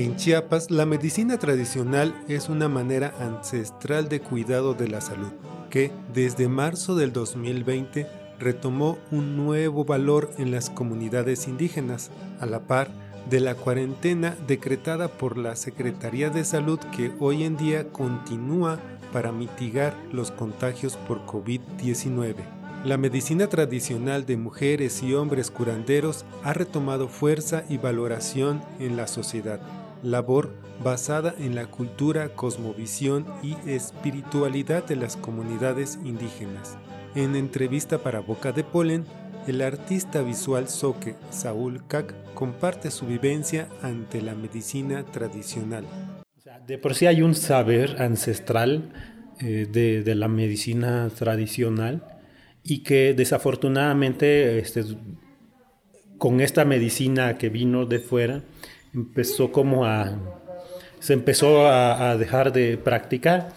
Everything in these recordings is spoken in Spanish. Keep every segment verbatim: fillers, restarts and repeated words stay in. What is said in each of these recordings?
En Chiapas, la medicina tradicional es una manera ancestral de cuidado de la salud, que desde marzo del dos mil veinte retomó un nuevo valor en las comunidades indígenas, a la par de la cuarentena decretada por la Secretaría de Salud, que hoy en día continúa para mitigar los contagios por covid diecinueve. La medicina tradicional de mujeres y hombres curanderos ha retomado fuerza y valoración en la sociedad, labor basada en la cultura, cosmovisión y espiritualidad de las comunidades indígenas. En entrevista para Boca de Polen, el artista visual zoque Saúl Cac comparte su vivencia ante la medicina tradicional. O sea, de por sí hay un saber ancestral eh, de, de la medicina tradicional y que desafortunadamente este, con esta medicina que vino de fuera empezó como a se empezó a, a dejar de practicar,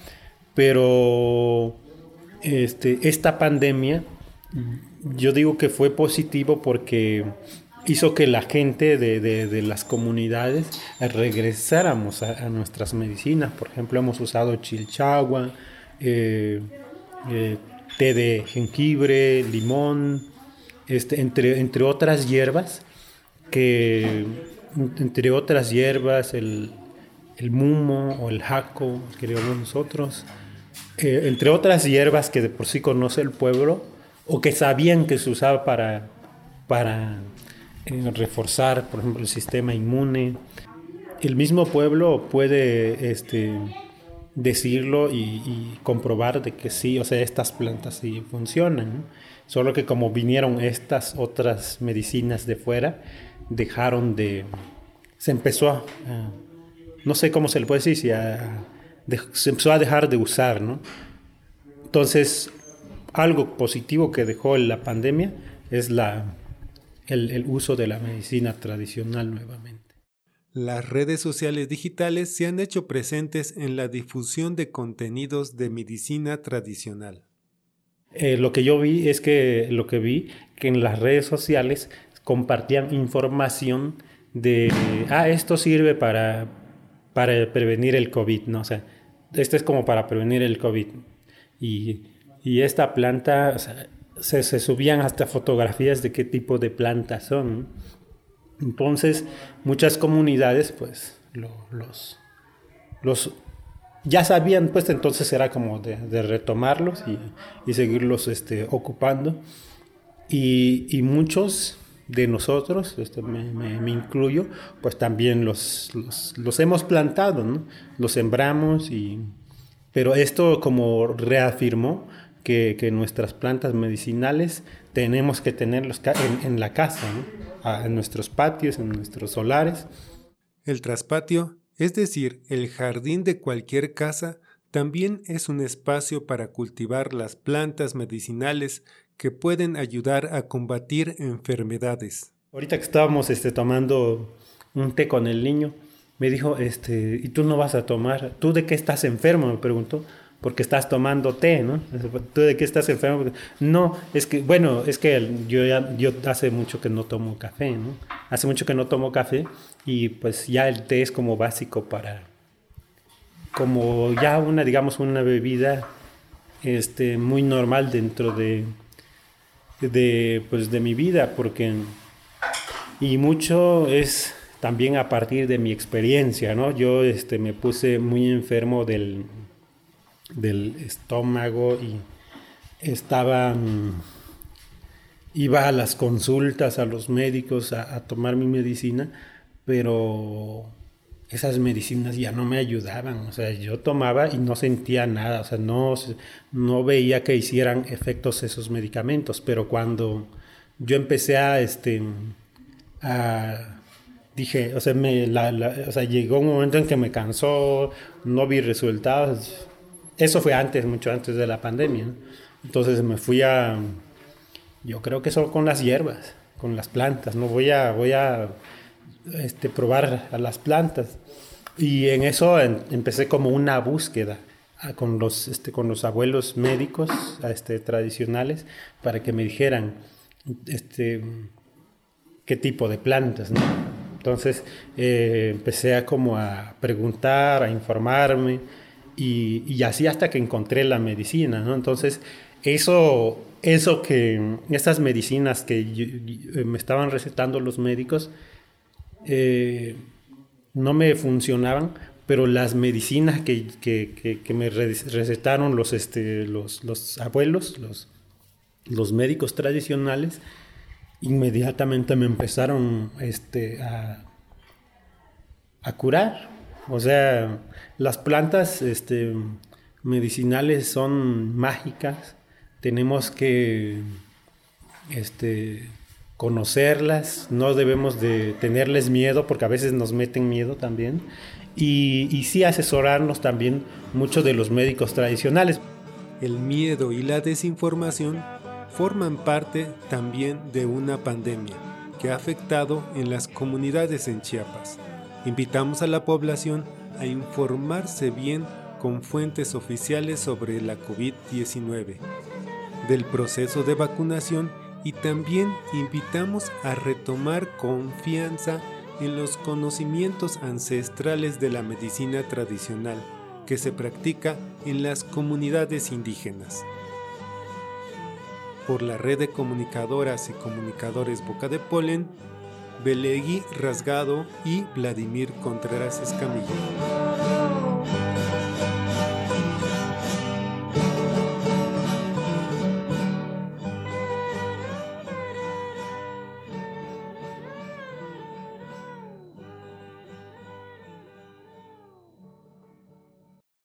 pero este, esta pandemia yo digo que fue positivo porque hizo que la gente de, de, de las comunidades regresáramos a, a nuestras medicinas. Por ejemplo, hemos usado chilchagua, eh, eh, té de jengibre, limón, este, entre, entre otras hierbas, que entre otras hierbas, el, el mumo o el jaco, que le llamamos nosotros, eh, entre otras hierbas que de por sí conoce el pueblo, o que sabían que se usaba para, para eh, reforzar, por ejemplo, el sistema inmune. El mismo pueblo puede este, decirlo y, y comprobar de que sí, o sea, estas plantas sí funcionan, ¿no? Solo que como vinieron estas otras medicinas de fuera, dejaron de... Se empezó a... a no sé cómo se le puede decir, si a, de, se empezó a dejar de usar, ¿no? Entonces, algo positivo que dejó la pandemia es la, el, el uso de la medicina tradicional nuevamente. Las redes sociales digitales se han hecho presentes en la difusión de contenidos de medicina tradicional. Eh, lo que yo vi es que lo que vi que en las redes sociales compartían información de ah esto sirve para para prevenir el COVID, ¿no? O sea, esto es como para prevenir el COVID y y esta planta, o sea, se, se subían hasta fotografías de qué tipo de plantas son, ¿no? Entonces muchas comunidades pues lo, los los ya sabían, pues entonces era como de, de retomarlos y, y seguirlos este, ocupando. Y, y muchos de nosotros, este, me, me, me incluyo, pues también los, los, los hemos plantado, ¿no? Los sembramos, y, pero esto como reafirmó que, que nuestras plantas medicinales tenemos que tenerlos en, en la casa, ¿no? En nuestros patios, en nuestros solares. El traspatio, es decir, el jardín de cualquier casa, también es un espacio para cultivar las plantas medicinales que pueden ayudar a combatir enfermedades. Ahorita que estábamos este, tomando un té con el niño, me dijo, este, ¿y tú no vas a tomar? ¿Tú de qué estás enfermo? Me preguntó. Porque estás tomando té, ¿no? ¿Tú de qué estás enfermo? No, es que, bueno, es que yo ya yo hace mucho que no tomo café, ¿no? Hace mucho que no tomo café y pues ya el té es como básico para, como ya una, digamos, una bebida este, muy normal dentro de, de, pues de mi vida, porque, y mucho es también a partir de mi experiencia, ¿no? Yo este, me puse muy enfermo del... del estómago y estaba iba a las consultas a los médicos a, a tomar mi medicina, pero esas medicinas ya no me ayudaban, o sea, yo tomaba y no sentía nada, o sea, no, no veía que hicieran efectos esos medicamentos, pero cuando yo empecé a este a dije, o sea, me, la, la, o sea, llegó un momento en que me cansó, no vi resultados. Eso fue antes, mucho antes de la pandemia, ¿no? Entonces me fui a, yo creo que solo con las hierbas, con las plantas, no voy a, voy a este, probar a las plantas. Y en eso en, empecé como una búsqueda a, con, los, este, con los abuelos médicos este, tradicionales para que me dijeran este, qué tipo de plantas, ¿no? Entonces eh, empecé a como a preguntar, a informarme y, y así hasta que encontré la medicina, ¿no? Entonces eso, eso que, estas medicinas que yo, yo, me estaban recetando los médicos eh, no me funcionaban, pero las medicinas que, que, que, que me recetaron los, este, los, los abuelos, los, los médicos tradicionales, inmediatamente me empezaron este, a, a curar. O sea, las plantas este, medicinales son mágicas, tenemos que este, conocerlas, no debemos de tenerles miedo porque a veces nos meten miedo también, y, y sí asesorarnos también mucho de los médicos tradicionales. El miedo y la desinformación forman parte también de una pandemia que ha afectado en las comunidades en Chiapas. Invitamos a la población a informarse bien con fuentes oficiales sobre la COVID diecinueve, del proceso de vacunación, y también invitamos a retomar confianza en los conocimientos ancestrales de la medicina tradicional que se practica en las comunidades indígenas. Por la red de comunicadoras y comunicadores Boca de Polen, Belegui Rasgado y Vladimir Contreras Escamilla.